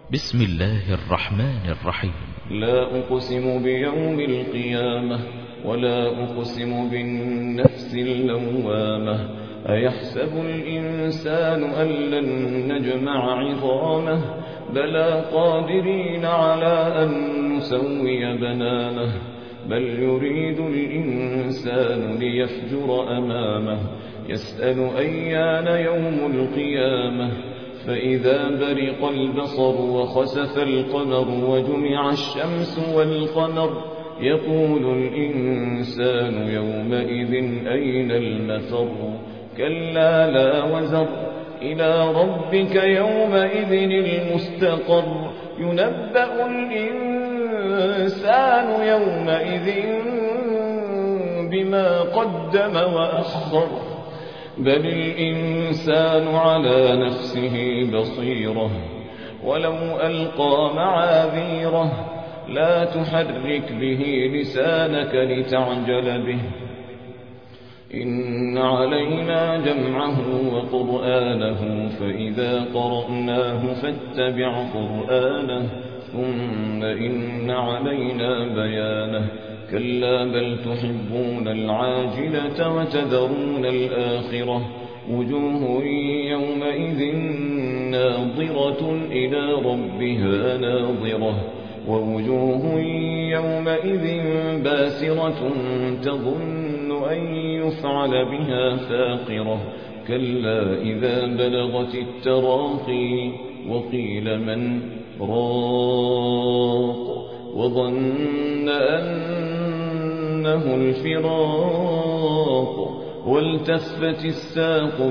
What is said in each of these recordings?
بسم الله الرحمن الرحيم. لا أقسم بيوم القيامة ولا أقسم بالنفس اللوامة أيحسب الإنسان أن لن نجمع عظامه بلى قادرين على أن نسوي بنانه بل يريد الإنسان ليفجر أمامه يسأل أيان يوم القيامة فإذا برق البصر وخسف القمر وجمع الشمس والقمر يقول الإنسان يومئذ أين المفر كلا لا وزر إلى ربك يومئذ المستقر ينبأ الإنسان يومئذ بما قدم وأخر بل الإنسان على نفسه بصيرة ولو ألقى معاذيره لا تحرك به لسانك لتعجل به إن علينا جمعه وقرآنه فإذا قرأناه فاتبع قرآنه ثم إن علينا بيانه كلا بل تحبون العاجلة وتذرون الآخرة وجوه يومئذ ناظرة إلى ربها ناظرة ووجوه يومئذ باسرة تظن أن يفعل بها فاقرة كلا إذا بلغت التراقي وقيل من راق وظن أنه الفراق والتفت الساق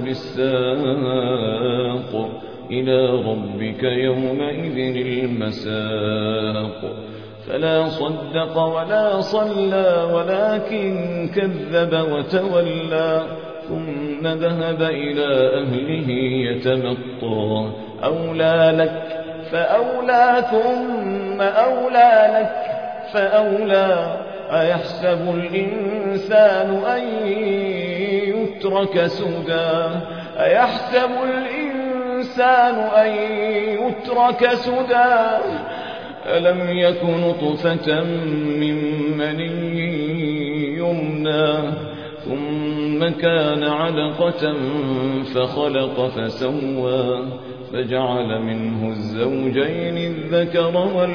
بالساق إلى ربك يومئذ المساق فلا صدق ولا صلى ولكن كذب وتولى ثم ذهب إلى أهله يتمطى أولى لك فأولى ثم أولى لك فأولى أيحسب الإنسان أن يترك سدى أيحسب الإنسان أن يترك سدى ألم يك نطفة من مني يمنى ثم كان علقة فخلق فسوى فجعل منه الزوجين الذكر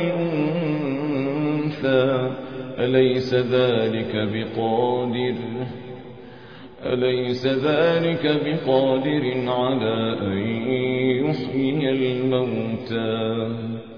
والأنثى أليس ذلك بقادر على أن يحيي الموتى